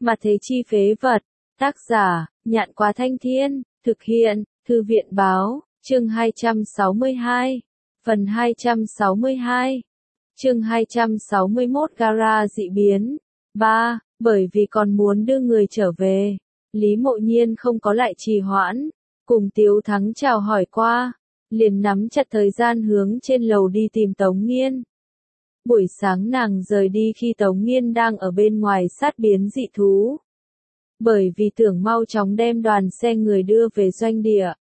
Mà thế chi phế vật. Tác giả, Nhạn Quá Thanh Thiên, thực hiện, Thư viện Báo, chương 262, phần 262, chương 261 Gara dị biến. 3. Bởi vì còn muốn đưa người trở về, Lý Mộ Nhiên không có lại trì hoãn, cùng Tiếu Thắng chào hỏi qua, liền nắm chặt thời gian hướng trên lầu đi tìm Tống Nghiên. Buổi sáng nàng rời đi khi Tống Nghiên đang ở bên ngoài sát biến dị thú. Bởi vì tưởng mau chóng đem đoàn xe người đưa về doanh địa.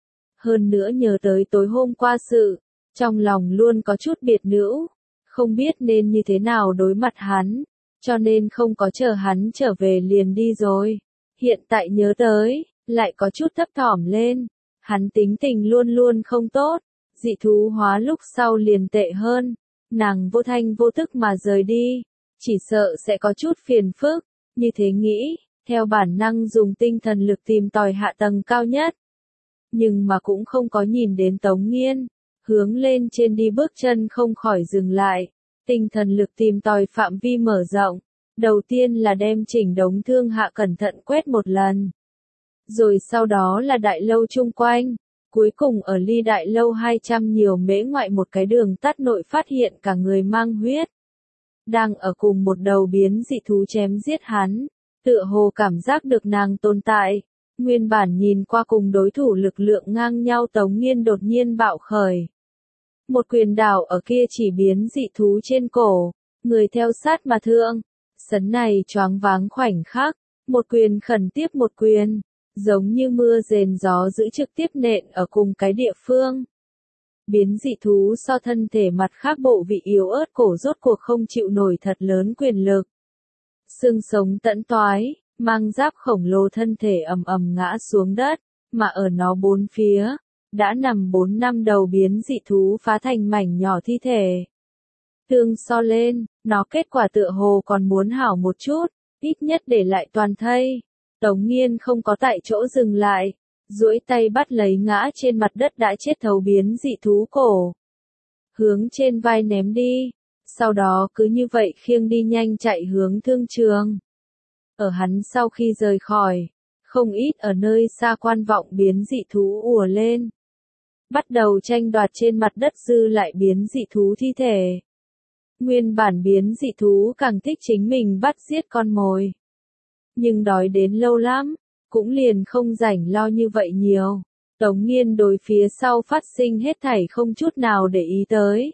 Hơn nữa nhớ tới tối hôm qua sự, trong lòng luôn có chút biệt nữ, không biết nên như thế nào đối mặt hắn, cho nên không có chờ hắn trở về liền đi rồi. Hiện tại nhớ tới, lại có chút thấp thỏm lên, hắn tính tình luôn luôn không tốt, dị thú hóa lúc sau liền tệ hơn, nàng vô thanh vô tức mà rời đi, chỉ sợ sẽ có chút phiền phức, như thế nghĩ, theo bản năng dùng tinh thần lực tìm tòi hạ tầng cao nhất. Nhưng mà cũng không có nhìn đến Tống Nghiên, hướng lên trên đi bước chân không khỏi dừng lại, tinh thần lực tìm tòi phạm vi mở rộng, đầu tiên là đem chỉnh đống thương hạ cẩn thận quét một lần. Rồi sau đó là đại lâu chung quanh, cuối cùng ở ly đại lâu 200 nhiều mễ ngoại một cái đường tắt nội phát hiện cả người mang huyết. Đang ở cùng một đầu biến dị thú chém giết hắn, tựa hồ cảm giác được nàng tồn tại. Nguyên bản nhìn qua cùng đối thủ lực lượng ngang nhau Tống Nghiên đột nhiên bạo khởi. Một quyền đảo ở kia chỉ biến dị thú trên cổ, người theo sát mà thương. Sấn này choáng váng khoảnh khắc, một quyền khẩn tiếp một quyền, giống như mưa rền gió dữ trực tiếp nện ở cùng cái địa phương. Biến dị thú so thân thể mặt khác bộ vị yếu ớt cổ rốt cuộc không chịu nổi thật lớn quyền lực. Xương sống tẫn toái, mang giáp khổng lồ thân thể ầm ầm ngã xuống đất, mà ở nó bốn phía, đã nằm 4 năm đầu biến dị thú phá thành mảnh nhỏ thi thể. Tương so lên, nó kết quả tựa hồ còn muốn hảo một chút, ít nhất để lại toàn thây. Tống Nghiên không có tại chỗ dừng lại, duỗi tay bắt lấy ngã trên mặt đất đã chết thấu biến dị thú cổ. Hướng trên vai ném đi, sau đó cứ như vậy khiêng đi nhanh chạy hướng thương trường. Ở hắn sau khi rời khỏi, không ít ở nơi xa quan vọng biến dị thú ùa lên. Bắt đầu tranh đoạt trên mặt đất dư lại biến dị thú thi thể. Nguyên bản biến dị thú càng thích chính mình bắt giết con mồi. Nhưng đói đến lâu lắm, cũng liền không rảnh lo như vậy nhiều. Tống Nghiên đối phía sau phát sinh hết thảy không chút nào để ý tới.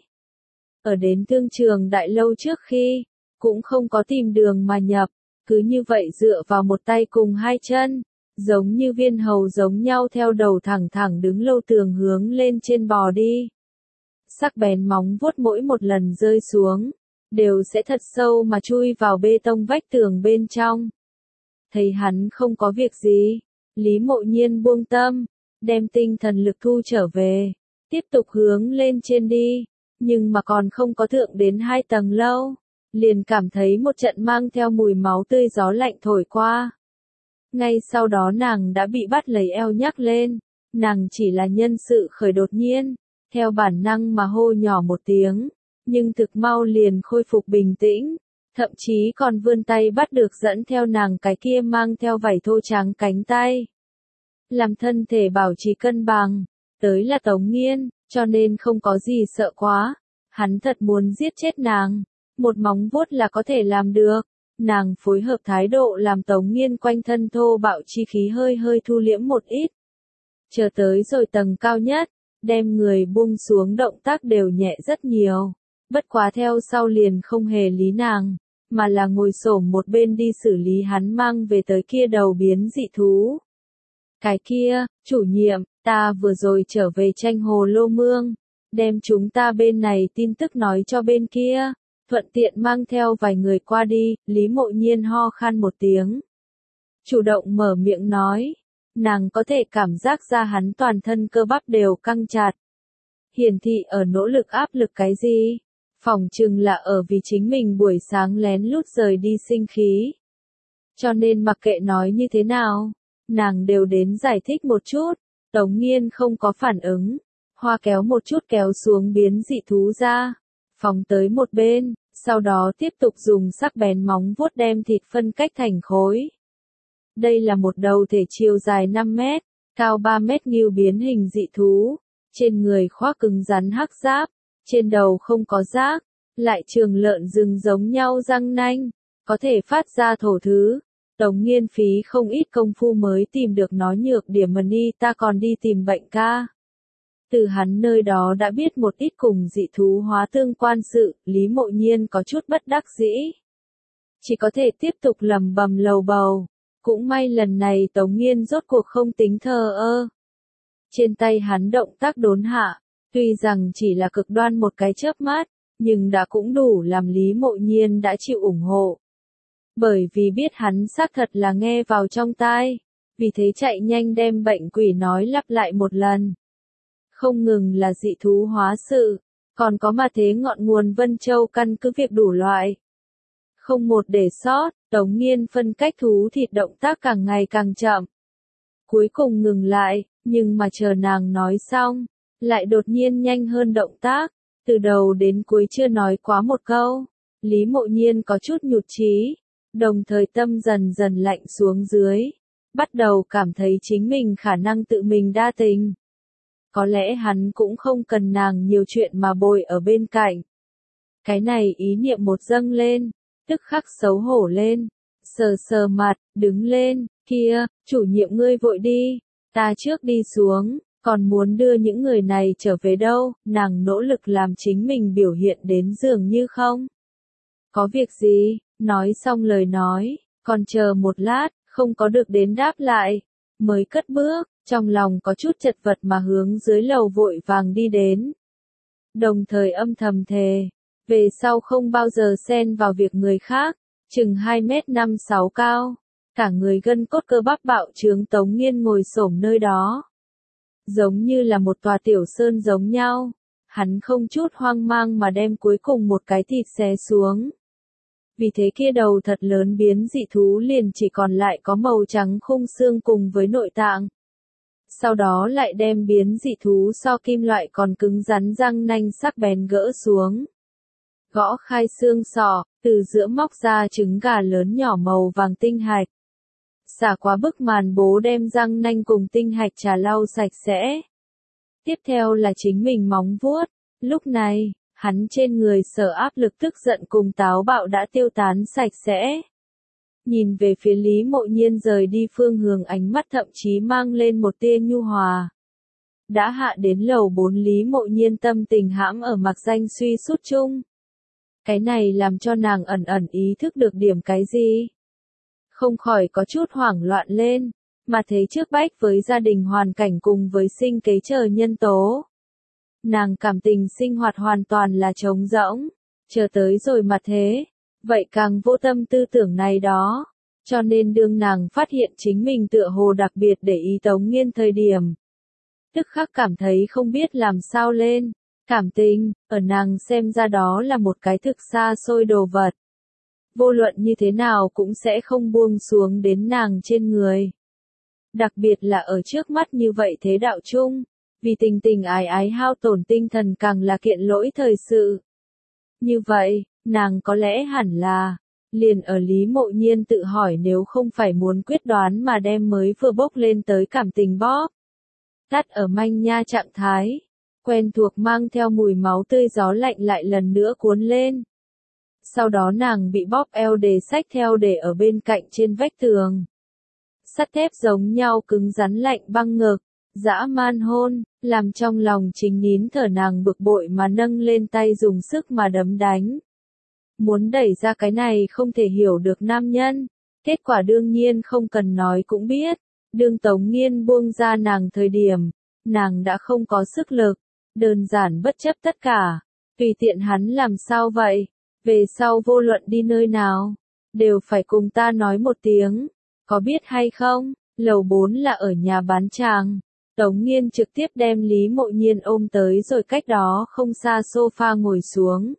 Ở đến thương trường đại lâu trước khi, cũng không có tìm đường mà nhập, cứ như vậy dựa vào một tay cùng hai chân, giống như viên hầu giống nhau theo đầu thẳng thẳng đứng lâu tường hướng lên trên bò đi. Sắc bén móng vuốt mỗi một lần rơi xuống, đều sẽ thật sâu mà chui vào bê tông vách tường bên trong. Thấy hắn không có việc gì, Lý Mộ Nhiên buông tâm, đem tinh thần lực thu trở về, tiếp tục hướng lên trên đi, nhưng mà còn không có thượng đến 2 tầng lâu, liền cảm thấy một trận mang theo mùi máu tươi gió lạnh thổi qua. Ngay sau đó nàng đã bị bắt lấy eo nhắc lên, nàng chỉ là nhân sự khởi đột nhiên, theo bản năng mà hô nhỏ một tiếng, nhưng thực mau liền khôi phục bình tĩnh, thậm chí còn vươn tay bắt được dẫn theo nàng cái kia mang theo vảy thô trắng cánh tay. Làm thân thể bảo trì cân bằng, tới là Tống Nghiên, cho nên không có gì sợ quá, hắn thật muốn giết chết nàng, một móng vuốt là có thể làm được. Nàng phối hợp thái độ làm Tống Nghiên quanh thân thô bạo chi khí hơi hơi thu liễm một ít. Chờ tới rồi tầng cao nhất, đem người buông xuống động tác đều nhẹ rất nhiều. Bất quá theo sau liền không hề lý nàng, mà là ngồi xổm một bên đi xử lý hắn mang về tới kia đầu biến dị thú. Cái kia, chủ nhiệm, ta vừa rồi trở về tranh hồ lô mương, đem chúng ta bên này tin tức nói cho bên kia. Thuận tiện mang theo vài người qua đi, Lý Mộ Nhiên ho khan một tiếng. Chủ động mở miệng nói, nàng có thể cảm giác ra hắn toàn thân cơ bắp đều căng chặt. Hiển thị ở nỗ lực áp lực cái gì? Phỏng chừng là ở vì chính mình buổi sáng lén lút rời đi sinh khí. Cho nên mặc kệ nói như thế nào, nàng đều đến giải thích một chút. Tống Nghiên không có phản ứng, hoa kéo một chút kéo xuống biến dị thú ra. Phóng tới một bên, Sau đó tiếp tục dùng sắc bén móng vuốt đem thịt phân cách thành khối. Đây là một đầu thể chiều dài 5 mét, cao 3 mét ngưu biến hình dị thú, trên người khoác cứng rắn hắc giáp, trên đầu không có giác, lại trường lợn rừng giống nhau răng nanh, có thể phát ra thổ thứ. Tống Nghiên phí không ít công phu mới tìm được nó nhược điểm, Mani ta còn đi tìm bệnh ca. Từ hắn nơi đó đã biết một ít cùng dị thú hóa tương quan sự, Lý Mộ Nhiên có chút bất đắc dĩ. Chỉ có thể tiếp tục lẩm bẩm lầu bầu. Cũng may lần này Tống Nghiên rốt cuộc không tính thờ ơ. Trên tay hắn động tác đốn hạ, tuy rằng chỉ là cực đoan một cái chớp mắt, nhưng đã cũng đủ làm Lý Mộ Nhiên đã chịu ủng hộ. Bởi vì biết hắn xác thật là nghe vào trong tai, vì thế chạy nhanh đem bệnh quỷ nói lặp lại một lần. Không ngừng là dị thú hóa sự, còn có mà thế ngọn nguồn Vân Châu căn cứ việc đủ loại. Không một để sót, Tống Nghiên phân cách thú thịt động tác càng ngày càng chậm. Cuối cùng ngừng lại, nhưng mà chờ nàng nói xong, lại đột nhiên nhanh hơn động tác, từ đầu đến cuối chưa nói quá một câu. Lý Mộ Nhiên có chút nhụt chí, đồng thời tâm dần dần lạnh xuống dưới, bắt đầu cảm thấy chính mình khả năng tự mình đa tình. Có lẽ hắn cũng không cần nàng nhiều chuyện mà bồi ở bên cạnh. Cái này ý niệm một dâng lên, tức khắc xấu hổ lên, sờ sờ mặt, đứng lên, kia, chủ nhiệm ngươi vội đi, ta trước đi xuống, còn muốn đưa những người này trở về đâu, nàng nỗ lực làm chính mình biểu hiện đến dường như không. Có việc gì, nói xong lời nói, còn chờ một lát, không có được đến đáp lại, mới cất bước, trong lòng có chút chật vật mà hướng dưới lầu vội vàng đi đến. Đồng thời âm thầm thề, về sau không bao giờ xen vào việc người khác, chừng 2m56 cao, cả người gân cốt cơ bắp bạo trướng. Tống Nghiên ngồi xổm nơi đó, giống như là một tòa tiểu sơn giống nhau, hắn không chút hoang mang mà đem cuối cùng một cái thịt xé xuống. Vì thế kia đầu thật lớn biến dị thú liền chỉ còn lại có màu trắng khung xương cùng với nội tạng. Sau đó lại đem biến dị thú so kim loại còn cứng rắn răng nanh sắc bén gỡ xuống. Gõ khai xương sọ, từ giữa móc ra trứng gà lớn nhỏ màu vàng tinh hạch. Xả qua bức màn bố đem răng nanh cùng tinh hạch trà lau sạch sẽ. Tiếp theo là chính mình móng vuốt, lúc này, hắn trên người sở áp lực tức giận cùng táo bạo đã tiêu tán sạch sẽ. Nhìn về phía Lý Mộ Nhiên rời đi phương hướng, ánh mắt thậm chí mang lên một tia nhu hòa. Đã hạ đến lầu 4, Lý Mộ Nhiên tâm tình hãm ở mặc danh suy sút chung. Cái này làm cho nàng ẩn ẩn ý thức được điểm cái gì. Không khỏi có chút hoảng loạn lên, mà thấy trước bách với gia đình hoàn cảnh cùng với sinh kế chờ nhân tố. Nàng cảm tình sinh hoạt hoàn toàn là trống rỗng, chờ tới rồi mà thế, vậy càng vô tâm tư tưởng này đó. Cho nên đương nàng phát hiện chính mình tựa hồ đặc biệt để ý Tống Nghiên thời điểm, tức khắc cảm thấy không biết làm sao lên. Cảm tình, ở nàng xem ra đó là một cái thực xa xôi đồ vật. Vô luận như thế nào cũng sẽ không buông xuống đến nàng trên người. Đặc biệt là ở trước mắt như vậy thế đạo chung, vì tình tình ái ái hao tổn tinh thần càng là kiện lỗi thời sự. Như vậy, nàng có lẽ hẳn là, liền ở Lý Mộ Nhiên tự hỏi nếu không phải muốn quyết đoán mà đem mới vừa bốc lên tới cảm tình bóp tắt ở manh nha trạng thái. Quen thuộc mang theo mùi máu tươi gió lạnh lại lần nữa cuốn lên. Sau đó nàng bị bóp eo để xách theo để ở bên cạnh trên vách tường. Sắt thép giống nhau cứng rắn lạnh băng ngực, dã man hôn, làm trong lòng chính nín thở nàng bực bội mà nâng lên tay dùng sức mà đấm đánh. Muốn đẩy ra cái này không thể hiểu được nam nhân, kết quả đương nhiên không cần nói cũng biết, đương Tống Nghiên buông ra nàng thời điểm, nàng đã không có sức lực. Đơn giản bất chấp tất cả, tùy tiện hắn làm sao vậy, về sau vô luận đi nơi nào, đều phải cùng ta nói một tiếng, có biết hay không, lầu 4 là ở nhà bán tràng. Tống Nghiên trực tiếp đem Lý Mộ Nhiên ôm tới rồi cách đó không xa sofa ngồi xuống.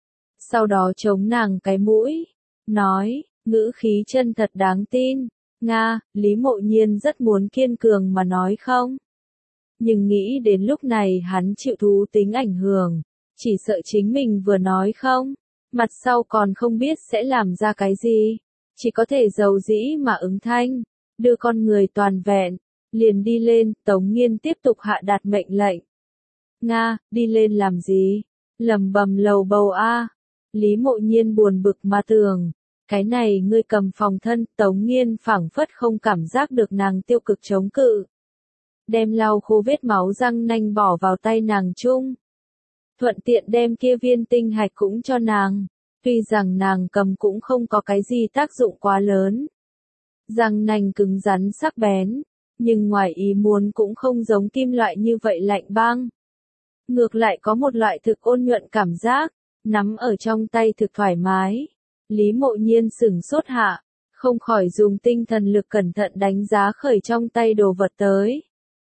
Sau đó chống nàng cái mũi, nói, ngữ khí chân thật đáng tin, Nga, Lý Mộ Nhiên rất muốn kiên cường mà nói không. Nhưng nghĩ đến lúc này hắn chịu thú tính ảnh hưởng, chỉ sợ chính mình vừa nói không, mặt sau còn không biết sẽ làm ra cái gì, chỉ có thể dầu dĩ mà ứng thanh, đưa con người toàn vẹn, liền đi lên. Tống Nghiên tiếp tục hạ đạt mệnh lệnh. Nga, đi lên làm gì? Lầm bầm lầu bầu a. Lý Mộ Nhiên buồn bực mà tưởng, cái này ngươi cầm phòng thân. Tống Nghiên phảng phất không cảm giác được nàng tiêu cực chống cự, đem lau khô vết máu răng nanh bỏ vào tay nàng chung, thuận tiện đem kia viên tinh hạch cũng cho nàng. Tuy rằng nàng cầm cũng không có cái gì tác dụng quá lớn, răng nanh cứng rắn sắc bén, nhưng ngoài ý muốn cũng không giống kim loại như vậy lạnh băng. Ngược lại có một loại thực ôn nhuận cảm giác, nắm ở trong tay thực thoải mái. Lý Mộ Nhiên sửng sốt hạ, không khỏi dùng tinh thần lực cẩn thận đánh giá khởi trong tay đồ vật tới.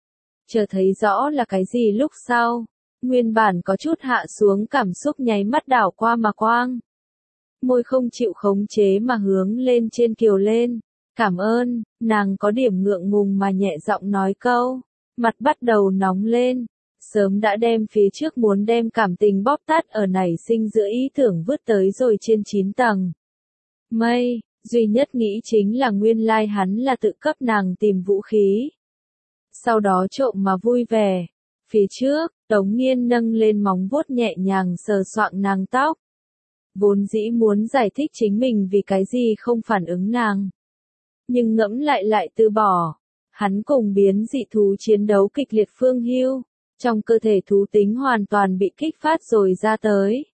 Chờ thấy rõ là cái gì lúc sau, nguyên bản có chút hạ xuống cảm xúc nháy mắt đảo qua mà quang. Môi không chịu khống chế mà hướng lên trên kiều lên. Cảm ơn, nàng có điểm ngượng ngùng mà nhẹ giọng nói câu, mặt bắt đầu nóng lên. Sớm đã đem phía trước muốn đem cảm tình bóp tát ở nảy sinh giữa ý tưởng vứt tới rồi trên 9 tầng mây, duy nhất nghĩ chính là nguyên lai hắn là tự cấp nàng tìm vũ khí. Sau đó trộm mà vui vẻ. Phía trước, Tống Nghiên nâng lên móng vuốt nhẹ nhàng sờ soạng nàng tóc. Vốn dĩ muốn giải thích chính mình vì cái gì không phản ứng nàng, nhưng ngẫm lại từ bỏ. Hắn cùng biến dị thú chiến đấu kịch liệt Phương Hưu, trong cơ thể thú tính hoàn toàn bị kích phát rồi ra tới.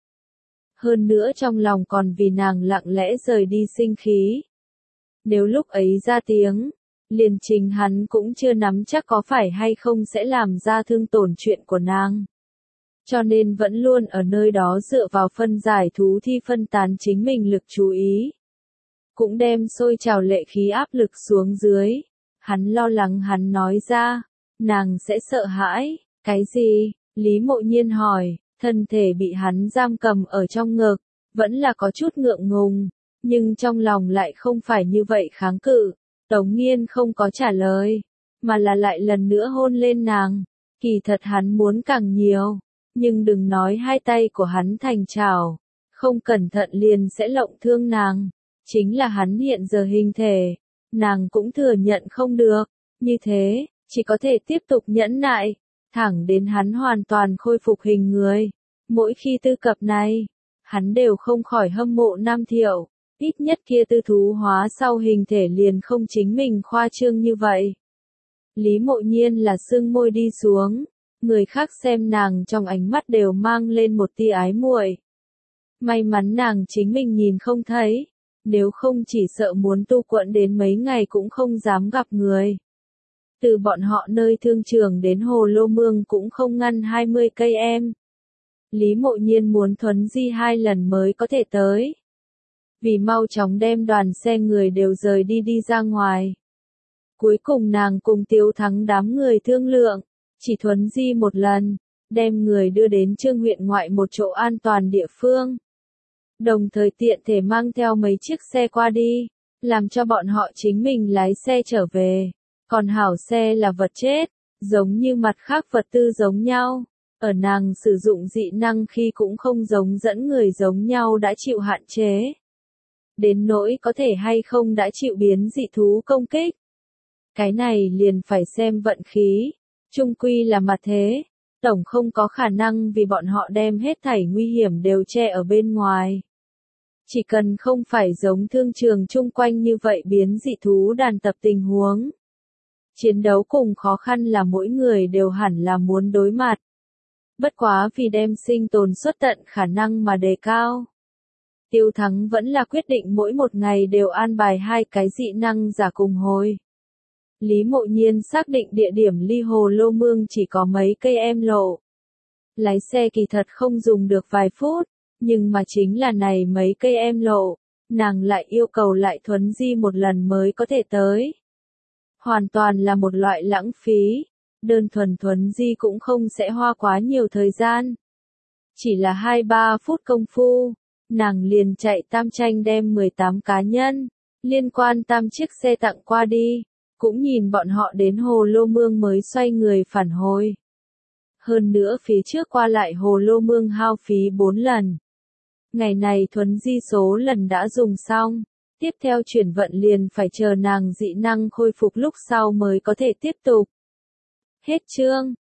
Hơn nữa trong lòng còn vì nàng lặng lẽ rời đi sinh khí. Nếu lúc ấy ra tiếng, liền chính hắn cũng chưa nắm chắc có phải hay không sẽ làm ra thương tổn chuyện của nàng. Cho nên vẫn luôn ở nơi đó dựa vào phân giải thú thi phân tán chính mình lực chú ý. Cũng đem sôi trào lệ khí áp lực xuống dưới. Hắn lo lắng hắn nói ra, nàng sẽ sợ hãi. Cái gì? Lý Mộ Nhiên hỏi, thân thể bị hắn giam cầm ở trong ngực, vẫn là có chút ngượng ngùng, nhưng trong lòng lại không phải như vậy kháng cự. Tống Nghiên không có trả lời, mà là lại lần nữa hôn lên nàng. Kỳ thật hắn muốn càng nhiều, nhưng đừng nói hai tay của hắn thành chảo, không cẩn thận liền sẽ lộng thương nàng. Chính là hắn hiện giờ hình thể, nàng cũng thừa nhận không được, như thế, chỉ có thể tiếp tục nhẫn nại, thẳng đến hắn hoàn toàn khôi phục hình người. Mỗi khi tư cập này, hắn đều không khỏi hâm mộ Nam Thiệu, ít nhất kia tư thú hóa sau hình thể liền không chính mình khoa trương như vậy. Lý Mộ Nhiên là sưng môi đi xuống, người khác xem nàng trong ánh mắt đều mang lên một tia ái muội. May mắn nàng chính mình nhìn không thấy, nếu không chỉ sợ muốn tu quận đến mấy ngày cũng không dám gặp người. Từ bọn họ nơi thương trường đến Hồ Lô Mương cũng không ngăn 20 cây em. Lý Mộ Nhiên muốn thuấn di 2 lần mới có thể tới. Vì mau chóng đem đoàn xe người đều rời đi ra ngoài. Cuối cùng nàng cùng Tiếu Thắng đám người thương lượng, chỉ thuấn di 1 lần, đem người đưa đến Trương huyện ngoại một chỗ an toàn địa phương. Đồng thời tiện thể mang theo mấy chiếc xe qua đi, làm cho bọn họ chính mình lái xe trở về. Còn hảo xe là vật chết, giống như mặt khác vật tư giống nhau. Ở nàng sử dụng dị năng khi cũng không giống dẫn người giống nhau đã chịu hạn chế. Đến nỗi có thể hay không đã chịu biến dị thú công kích. Cái này liền phải xem vận khí, chung quy là mặt thế, tổng không có khả năng vì bọn họ đem hết thảy nguy hiểm đều che ở bên ngoài. Chỉ cần không phải giống thương trường chung quanh như vậy biến dị thú đàn tập tình huống. Chiến đấu cùng khó khăn là mỗi người đều hẳn là muốn đối mặt. Bất quá vì đem sinh tồn suất tận khả năng mà đề cao. Tiêu Thắng vẫn là quyết định mỗi một ngày đều an bài 2 cái dị năng giả cùng hồi. Lý Mộ Nhiên xác định địa điểm ly Hồ Lô Mương chỉ có mấy cây em lộ. Lái xe kỳ thật không dùng được vài phút, nhưng mà chính là này mấy cây em lộ, nàng lại yêu cầu lại thuấn di 1 lần mới có thể tới. Hoàn toàn là một loại lãng phí, đơn thuần di cũng không sẽ hoa quá nhiều thời gian. Chỉ là 2-3 phút công phu, nàng liền chạy tam tranh đem 18 cá nhân, liên quan tam chiếc xe tặng qua đi, cũng nhìn bọn họ đến Hồ Lô Mương mới xoay người phản hồi. Hơn nữa phía trước qua lại Hồ Lô Mương hao phí 4 lần. Ngày này Thuấn Di số lần đã dùng xong. Tiếp theo chuyển vận liền phải chờ nàng dị năng khôi phục lúc sau mới có thể tiếp tục. Hết chương.